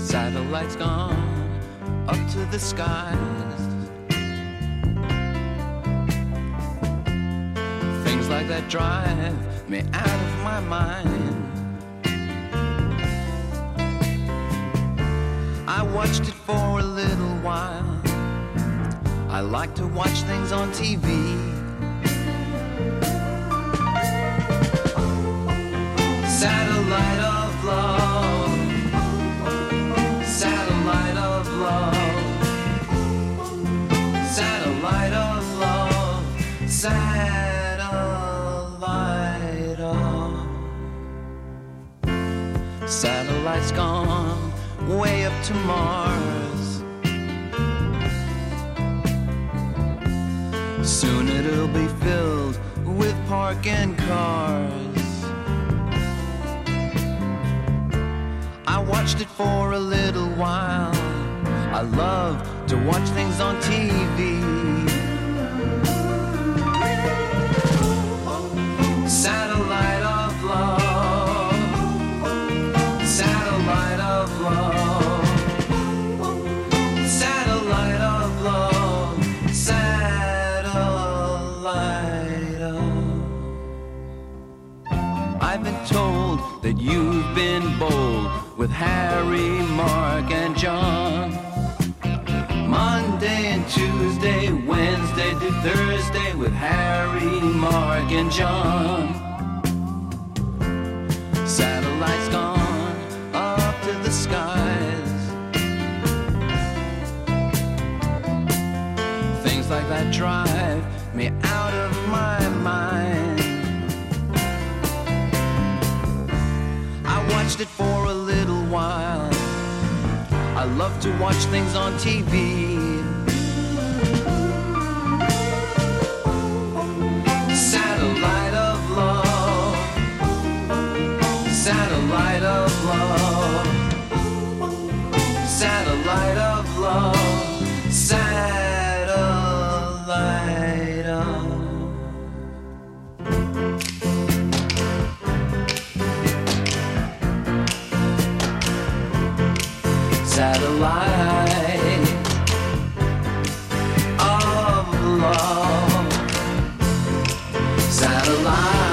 Satellites gone up to the skies. Things like that drive me out of my mind. I watched it for a little while. I like to watch things on TV. Satellite of love, satellite of love, satellite of love, satellite of. Satellite's gone way up to Mars. Soon it'll be filled with parking cars. I watched it for a little while. I love to watch things on TV. Satellite of love, satellite of love, satellite of love, satellite of. I've been told that you've been bold with Harry, Mark, and John. Monday and Tuesday, Wednesday to Thursday with Harry, Mark, and John. Satellites gone up to the skies. Things like that drive me out of my mind. I watched it for a little while. I love to watch things on TV. Satellite of love, satellite of love, satellite of love, satellite of. Satellite of love, satellite.